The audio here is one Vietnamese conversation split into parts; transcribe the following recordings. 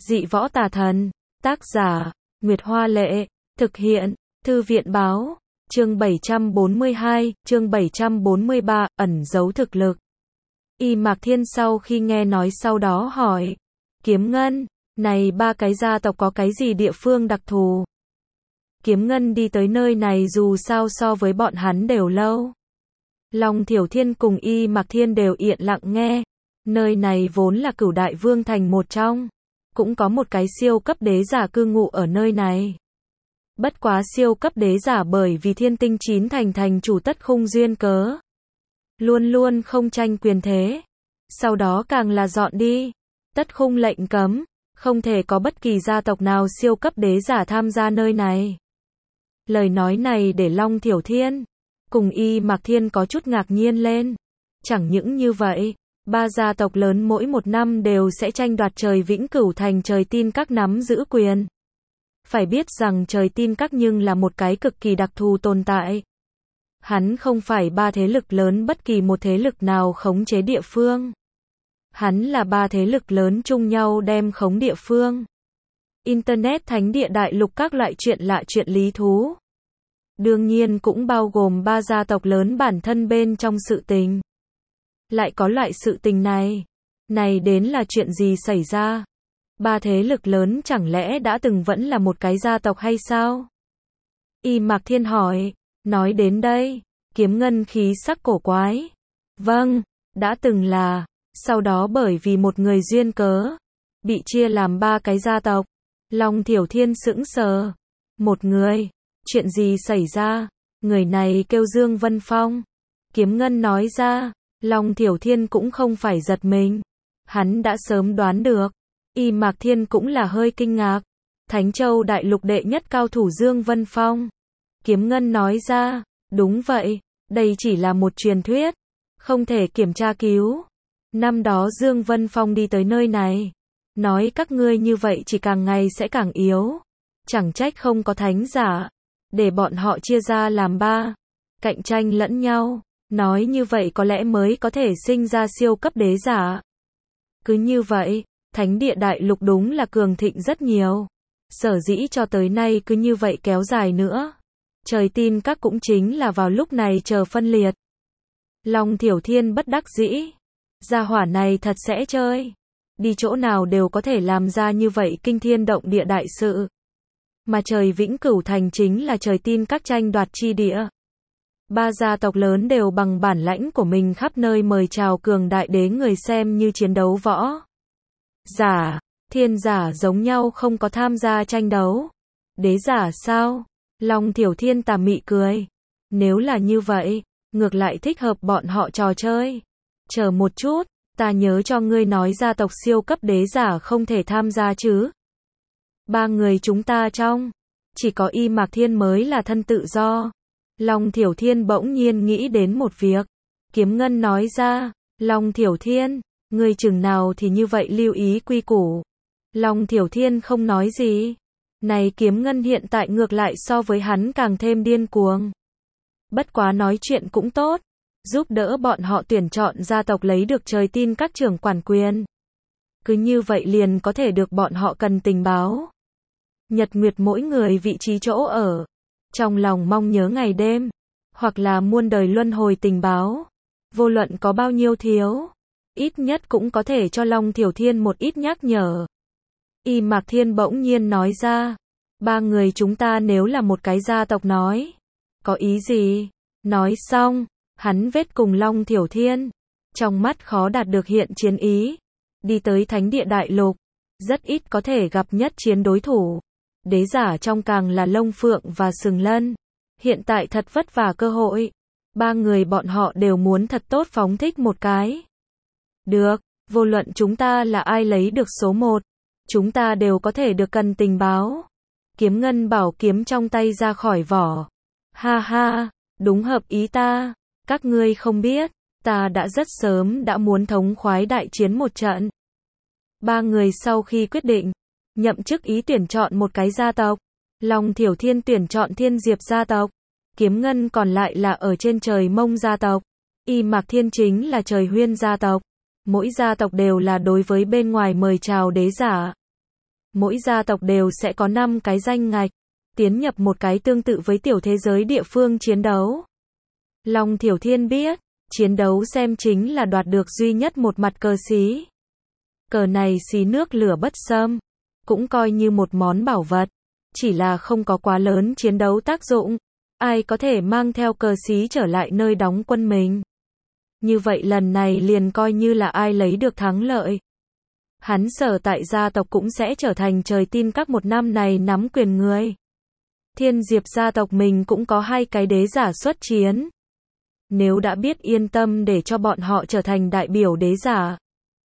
Dị võ tà thần, tác giả, Nguyệt Hoa Lệ, thực hiện, Thư viện Báo, chương 742, chương 743, ẩn giấu thực lực. Y Mạc Thiên sau khi nghe nói sau đó hỏi, Kiếm Ngân, này ba cái gia tộc có cái gì địa phương đặc thù? Kiếm Ngân đi tới nơi này dù sao so với bọn hắn đều lâu. Long Thiểu Thiên cùng Y Mạc Thiên đều yên lặng nghe. Nơi này vốn là Cửu Đại Vương thành một trong. Cũng có một cái siêu cấp đế giả cư ngụ ở nơi này. Bất quá siêu cấp đế giả bởi vì Thiên Tinh Chín thành chủ Tất Khung duyên cớ. Luôn luôn không tranh quyền thế. Sau đó càng là dọn đi. Tất Khung lệnh cấm. Không thể có bất kỳ gia tộc nào siêu cấp đế giả tham gia nơi này. Lời nói này để Long Thiểu Thiên cùng Y Mạc Thiên có chút ngạc nhiên lên. Chẳng những như vậy, ba gia tộc lớn mỗi một năm đều sẽ tranh đoạt Trời Vĩnh Cửu thành Trời Tin Các nắm giữ quyền. Phải biết rằng Trời Tin Các nhưng là một cái cực kỳ đặc thù tồn tại. Hắn không phải ba thế lực lớn bất kỳ một thế lực nào khống chế địa phương. Hắn là ba thế lực lớn chung nhau đem khống địa phương. Internet thánh địa đại lục các loại chuyện lạ chuyện lý thú. Đương nhiên cũng bao gồm ba gia tộc lớn bản thân bên trong sự tình. Lại có loại sự tình này. Này đến là chuyện gì xảy ra? Ba thế lực lớn chẳng lẽ đã từng vẫn là một cái gia tộc hay sao? Y Mạc Thiên hỏi. Nói đến đây, Kiếm Ngân khí sắc cổ quái. Vâng, đã từng là. Sau đó bởi vì một người duyên cớ, bị chia làm ba cái gia tộc. Long Thiểu Thiên sững sờ. Một người. Chuyện gì xảy ra? Người này kêu Dương Vân Phong. Kiếm Ngân nói ra. Long Thiểu Thiên cũng không phải giật mình. Hắn đã sớm đoán được. Y Mạc Thiên cũng là hơi kinh ngạc. Thánh Châu đại lục đệ nhất cao thủ Dương Vân Phong. Kiếm Ngân nói ra. Đúng vậy. Đây chỉ là một truyền thuyết. Không thể kiểm tra cứu. Năm đó Dương Vân Phong đi tới nơi này. Nói các ngươi như vậy chỉ càng ngày sẽ càng yếu. Chẳng trách không có thánh giả. Để bọn họ chia ra làm ba. Cạnh tranh lẫn nhau. Nói như vậy có lẽ mới có thể sinh ra siêu cấp đế giả. Cứ như vậy, thánh địa đại lục đúng là cường thịnh rất nhiều. Sở dĩ cho tới nay cứ như vậy kéo dài nữa. Trời Tin Các cũng chính là vào lúc này chờ phân liệt. Long Thiểu Thiên bất đắc dĩ. Gia hỏa này thật sẽ chơi. Đi chỗ nào đều có thể làm ra như vậy kinh thiên động địa đại sự. Mà Trời Vĩnh Cửu thành chính là Trời Tin Các tranh đoạt chi địa. Ba gia tộc lớn đều bằng bản lãnh của mình khắp nơi mời chào cường đại đế người xem như chiến đấu võ. Giả, thiên giả giống nhau không có tham gia tranh đấu. Đế giả sao? Long Thiểu Thiên tà mị cười. Nếu là như vậy, ngược lại thích hợp bọn họ trò chơi. Chờ một chút, ta nhớ cho ngươi nói gia tộc siêu cấp đế giả không thể tham gia chứ. Ba người chúng ta trong, chỉ có Y Mạc Thiên mới là thân tự do. Long Thiểu Thiên bỗng nhiên nghĩ đến một việc. Kiếm Ngân nói ra, Long Thiểu Thiên, ngươi chừng nào thì như vậy lưu ý quy củ. Long Thiểu Thiên không nói gì. Này Kiếm Ngân hiện tại ngược lại so với hắn càng thêm điên cuồng. Bất quá nói chuyện cũng tốt. Giúp đỡ bọn họ tuyển chọn gia tộc lấy được Trời Tin Các trưởng quản quyền. Cứ như vậy liền có thể được bọn họ cần tình báo. Nhật nguyệt mỗi người vị trí chỗ ở. Trong lòng mong nhớ ngày đêm. Hoặc là muôn đời luân hồi tình báo. Vô luận có bao nhiêu thiếu. Ít nhất cũng có thể cho Long Thiểu Thiên một ít nhắc nhở. Y Mạc Thiên bỗng nhiên nói ra. Ba người chúng ta nếu là một cái gia tộc nói. Có ý gì? Nói xong. Hắn vết cùng Long Thiểu Thiên. Trong mắt khó đạt được hiện chiến ý. Đi tới thánh địa đại lục. Rất ít có thể gặp nhất chiến đối thủ. Đế giả trong càng là Lông Phượng và Sừng Lân. Hiện tại thật vất vả cơ hội. Ba người bọn họ đều muốn thật tốt phóng thích một cái. Được, vô luận chúng ta là ai lấy được số 1. Chúng ta đều có thể được cần tình báo. Kiếm Ngân bảo kiếm trong tay ra khỏi vỏ. Ha ha, đúng hợp ý ta. Các ngươi không biết, ta đã rất sớm đã muốn thống khoái đại chiến một trận. Ba người sau khi quyết định, nhậm chức ý tuyển chọn một cái gia tộc. Long Thiểu Thiên tuyển chọn Thiên Diệp gia tộc. Kiếm Ngân còn lại là ở trên Trời Mông gia tộc. Y Mạc Thiên chính là Trời Huyên gia tộc. Mỗi gia tộc đều là đối với bên ngoài mời chào đế giả. Mỗi gia tộc đều sẽ có 5 cái danh ngạch, tiến nhập một cái tương tự với tiểu thế giới địa phương chiến đấu. Long Thiểu Thiên biết, chiến đấu xem chính là đoạt được duy nhất một mặt cờ xí. Cờ này xí nước lửa bất xâm, cũng coi như một món bảo vật, chỉ là không có quá lớn chiến đấu tác dụng. Ai có thể mang theo cờ xí trở lại nơi đóng quân mình. Như vậy lần này liền coi như là ai lấy được thắng lợi. Hắn sở tại gia tộc cũng sẽ trở thành trời tin các một năm này nắm quyền người. Thiên Diệp gia tộc mình cũng có 2 cái đế giả xuất chiến. Nếu đã biết yên tâm để cho bọn họ trở thành đại biểu đế giả.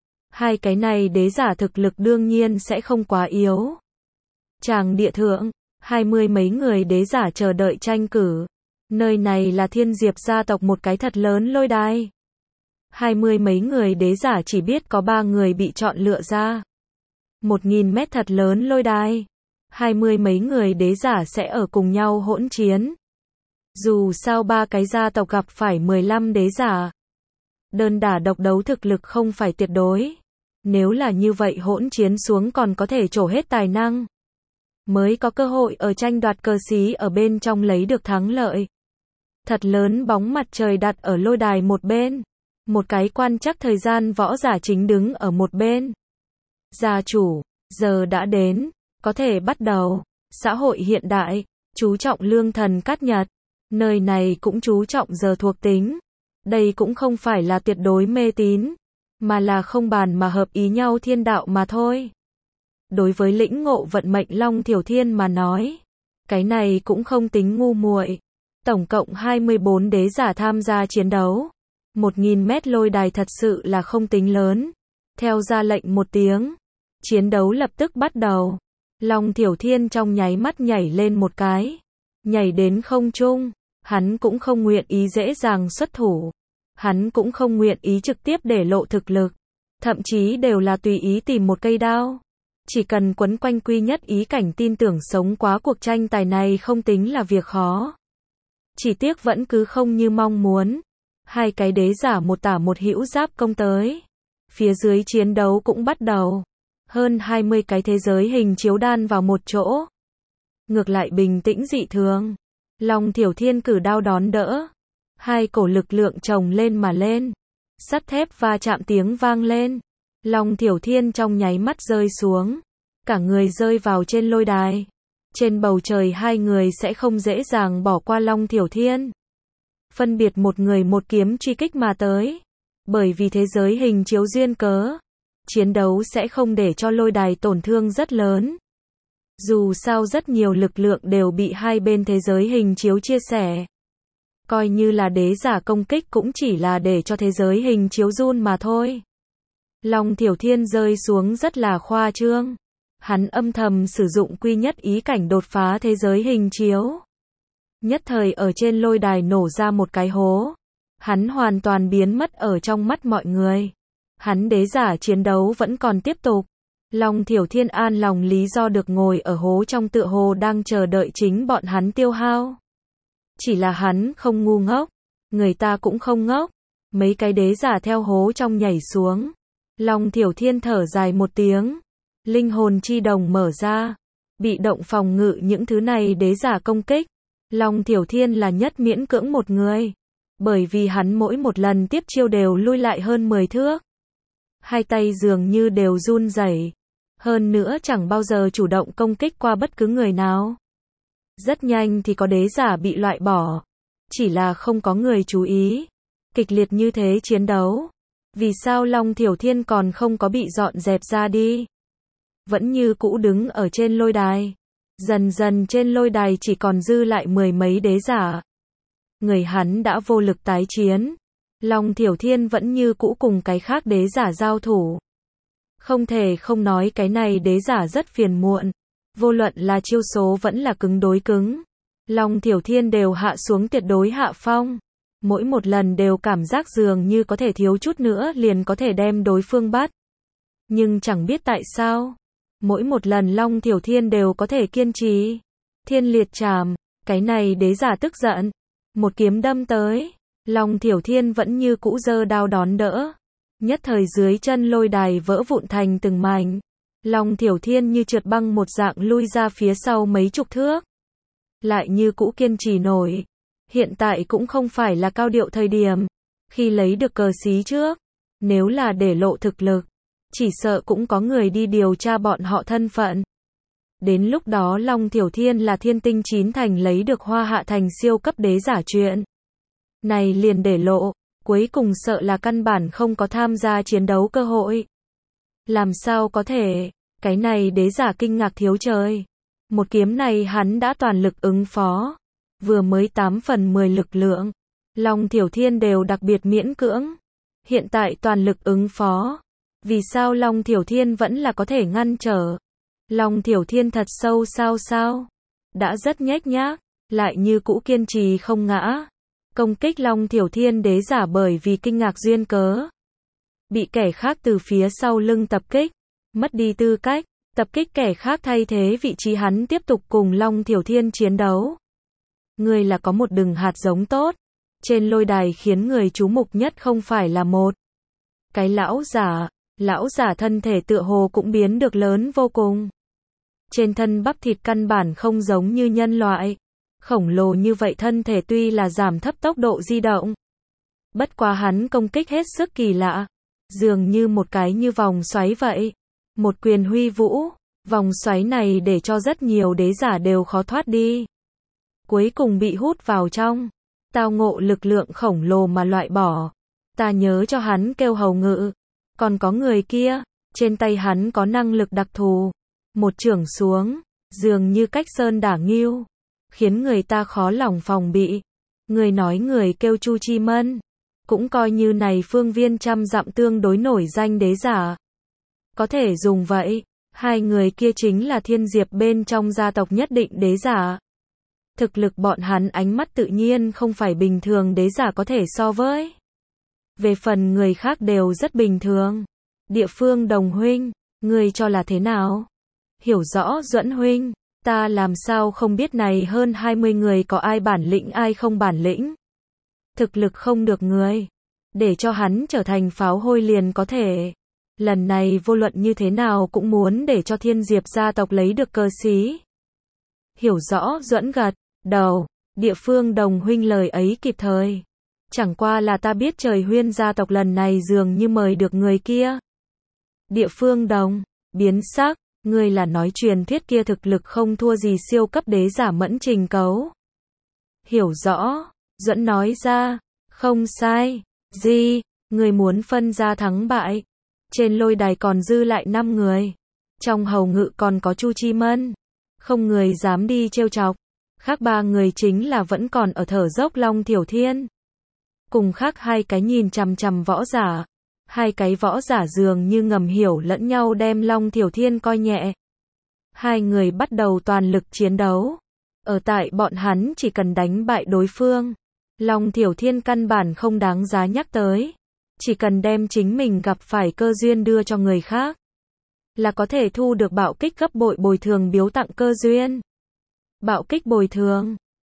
2 cái này đế giả thực lực đương nhiên sẽ không quá yếu. Tràng địa thượng, 20 mấy người đế giả chờ đợi tranh cử. Nơi này là Thiên Diệp gia tộc một cái thật lớn lôi đài. 20 mấy người đế giả chỉ biết có 3 người bị chọn lựa ra. 1000 mét thật lớn lôi đài. 20 mấy người đế giả sẽ ở cùng nhau hỗn chiến. Dù sao 3 cái gia tộc gặp phải 15 đế giả. Đơn đả độc đấu thực lực không phải tuyệt đối. Nếu là như vậy hỗn chiến xuống còn có thể trổ hết tài năng. Mới có cơ hội ở tranh đoạt cờ xí ở bên trong lấy được thắng lợi. Thật lớn bóng mặt trời đặt ở lôi đài một bên. Một cái quan trắc thời gian võ giả chính đứng ở một bên. Gia chủ, giờ đã đến, có thể bắt đầu. Xã hội hiện đại, chú trọng lương thần cát nhật. Nơi này cũng chú trọng giờ thuộc tính. Đây cũng không phải là tuyệt đối mê tín, mà là không bàn mà hợp ý nhau thiên đạo mà thôi. Đối với lĩnh ngộ vận mệnh Long Thiểu Thiên mà nói, cái này cũng không tính ngu muội. Tổng cộng 24 đế giả tham gia chiến đấu. 1000 mét lôi đài thật sự là không tính lớn. Theo ra lệnh một tiếng, chiến đấu lập tức bắt đầu. Long Thiểu Thiên trong nháy mắt nhảy lên một cái, nhảy đến không trung. Hắn cũng không nguyện ý dễ dàng xuất thủ. Hắn cũng không nguyện ý trực tiếp để lộ thực lực. Thậm chí đều là tùy ý tìm một cây đao. Chỉ cần quấn quanh quy nhất ý cảnh tin tưởng sống quá cuộc tranh tài này không tính là việc khó. Chỉ tiếc vẫn cứ không như mong muốn. 2 cái đế giả một tả một hữu giáp công tới. Phía dưới chiến đấu cũng bắt đầu. Hơn 20 cái thế giới hình chiếu đan vào một chỗ. Ngược lại bình tĩnh dị thường. Long Thiểu Thiên cử đao đón đỡ. 2 cổ lực lượng chồng lên mà lên. Sắt thép va chạm tiếng vang lên. Long Thiểu Thiên trong nháy mắt rơi xuống. Cả người rơi vào trên lôi đài. Trên bầu trời 2 người sẽ không dễ dàng bỏ qua Long Thiểu Thiên. Phân biệt một người một kiếm truy kích mà tới. Bởi vì thế giới hình chiếu duyên cớ. Chiến đấu sẽ không để cho lôi đài tổn thương rất lớn. Dù sao rất nhiều lực lượng đều bị hai bên thế giới hình chiếu chia sẻ. Coi như là đế giả công kích cũng chỉ là để cho thế giới hình chiếu run mà thôi. Long Thiểu Thiên rơi xuống rất là khoa trương. Hắn âm thầm sử dụng quy nhất ý cảnh đột phá thế giới hình chiếu. Nhất thời ở trên lôi đài nổ ra một cái hố. Hắn hoàn toàn biến mất ở trong mắt mọi người. Hắn đế giả chiến đấu vẫn còn tiếp tục. Long Thiểu Thiên an lòng lý do được ngồi ở hố trong tựa hồ đang chờ đợi chính bọn hắn tiêu hao. Chỉ là hắn không ngu ngốc. Người ta cũng không ngốc. Mấy cái đế giả theo hố trong nhảy xuống. Long Thiểu Thiên thở dài một tiếng. Linh hồn chi đồng mở ra. Bị động phòng ngự những thứ này đế giả công kích. Long Thiểu Thiên là nhất miễn cưỡng một người. Bởi vì hắn mỗi một lần tiếp chiêu đều lui lại hơn 10 thước. Hai tay dường như đều run rẩy. Hơn nữa chẳng bao giờ chủ động công kích qua bất cứ người nào. Rất nhanh thì có đế giả bị loại bỏ. Chỉ là không có người chú ý. Kịch liệt như thế chiến đấu. Vì sao Long Thiểu Thiên còn không có bị dọn dẹp ra đi? Vẫn như cũ đứng ở trên lôi đài. Dần dần trên lôi đài chỉ còn dư lại 10 mấy đế giả. Người hắn đã vô lực tái chiến. Long Thiểu Thiên vẫn như cũ cùng cái khác đế giả giao thủ. Không thể không nói cái này đế giả rất phiền muộn. Vô luận là chiêu số vẫn là cứng đối cứng. Long Thiểu Thiên đều hạ xuống tuyệt đối hạ phong. Mỗi một lần đều cảm giác dường như có thể thiếu chút nữa liền có thể đem đối phương bắt. Nhưng chẳng biết tại sao. Mỗi một lần Long Thiểu Thiên đều có thể kiên trì. Thiên liệt trảm. Cái này đế giả tức giận. Một kiếm đâm tới. Long Thiểu Thiên vẫn như cũ giơ đao đón đỡ. Nhất thời dưới chân lôi đài vỡ vụn thành từng mảnh. Long Thiểu Thiên như trượt băng một dạng lui ra phía sau mấy chục thước. Lại như cũ kiên trì nổi. Hiện tại cũng không phải là cao điệu thời điểm. Khi lấy được cờ xí trước, nếu là để lộ thực lực, chỉ sợ cũng có người đi điều tra bọn họ thân phận. Đến lúc đó Long Thiểu Thiên là thiên tinh chín thành lấy được Hoa Hạ thành siêu cấp đế giả chuyện này liền để lộ, cuối cùng sợ là căn bản không có tham gia chiến đấu cơ hội. Làm sao có thể, cái này đế giả kinh ngạc thiếu trời. Một kiếm này hắn đã toàn lực ứng phó, vừa mới 8 phần 10 lực lượng, Long Thiểu Thiên đều đặc biệt miễn cưỡng. Hiện tại toàn lực ứng phó, vì sao Long Thiểu Thiên vẫn là có thể ngăn trở? Long Thiểu Thiên thật sâu sao? Đã rất nhếch nhác, lại như cũ kiên trì không ngã. Công kích Long Thiểu Thiên đế giả bởi vì kinh ngạc duyên cớ, bị kẻ khác từ phía sau lưng tập kích, mất đi tư cách, tập kích kẻ khác thay thế vị trí hắn tiếp tục cùng Long Thiểu Thiên chiến đấu. Người là có một đừng hạt giống tốt, trên lôi đài khiến người chú mục nhất không phải là một cái lão giả thân thể tựa hồ cũng biến được lớn vô cùng. Trên thân bắp thịt căn bản không giống như nhân loại. Khổng lồ như vậy thân thể tuy là giảm thấp tốc độ di động. Bất quá hắn công kích hết sức kỳ lạ. Dường như một cái như vòng xoáy vậy. Một quyền huy vũ. Vòng xoáy này để cho rất nhiều đế giả đều khó thoát đi. Cuối cùng bị hút vào trong. Tao ngộ lực lượng khổng lồ mà loại bỏ. Ta nhớ cho hắn kêu hầu ngự. Còn có người kia. Trên tay hắn có năng lực đặc thù. Một chưởng xuống. Dường như cách sơn đả ngưu. Khiến người ta khó lòng phòng bị. Người nói người kêu Chu Chi Mân. Cũng coi như này phương viên trăm dặm tương đối nổi danh đế giả. Có thể dùng vậy. Hai người kia chính là thiên diệp bên trong gia tộc nhất định đế giả. Thực lực bọn hắn ánh mắt tự nhiên không phải bình thường đế giả có thể so với. Về phần người khác đều rất bình thường. Địa phương Đồng huynh, ngươi cho là thế nào? Hiểu rõ Duẫn huynh. Ta làm sao không biết này hơn 20 người có ai bản lĩnh ai không bản lĩnh. Thực lực không được người. Để cho hắn trở thành pháo hôi liền có thể. Lần này vô luận như thế nào cũng muốn để cho thiên diệp gia tộc lấy được cơ xí. Hiểu rõ Duẫn gật đầu. Địa phương Đồng huynh lời ấy kịp thời. Chẳng qua là ta biết Trời Huyên gia tộc lần này dường như mời được người kia. Địa phương Đồng biến sắc. Ngươi là nói truyền thuyết kia thực lực không thua gì siêu cấp đế giả Mẫn Trình Cấu. Hiểu rõ, Duẫn nói ra, không sai, gì, ngươi muốn phân ra thắng bại. Trên lôi đài còn dư lại 5 người. Trong hầu ngự còn có Chu Chi Mân. Không người dám đi trêu chọc. Khác 3 người chính là vẫn còn ở thở dốc Long Thiểu Thiên. Cùng khác 2 cái nhìn chằm chằm võ giả. 2 cái võ giả dường như ngầm hiểu lẫn nhau đem Long Thiểu Thiên coi nhẹ. 2 người bắt đầu toàn lực chiến đấu. Ở tại bọn hắn chỉ cần đánh bại đối phương. Long Thiểu Thiên căn bản không đáng giá nhắc tới. Chỉ cần đem chính mình gặp phải cơ duyên đưa cho người khác. Là có thể thu được bạo kích gấp bội bồi thường biếu tặng cơ duyên. Bạo kích bồi thường.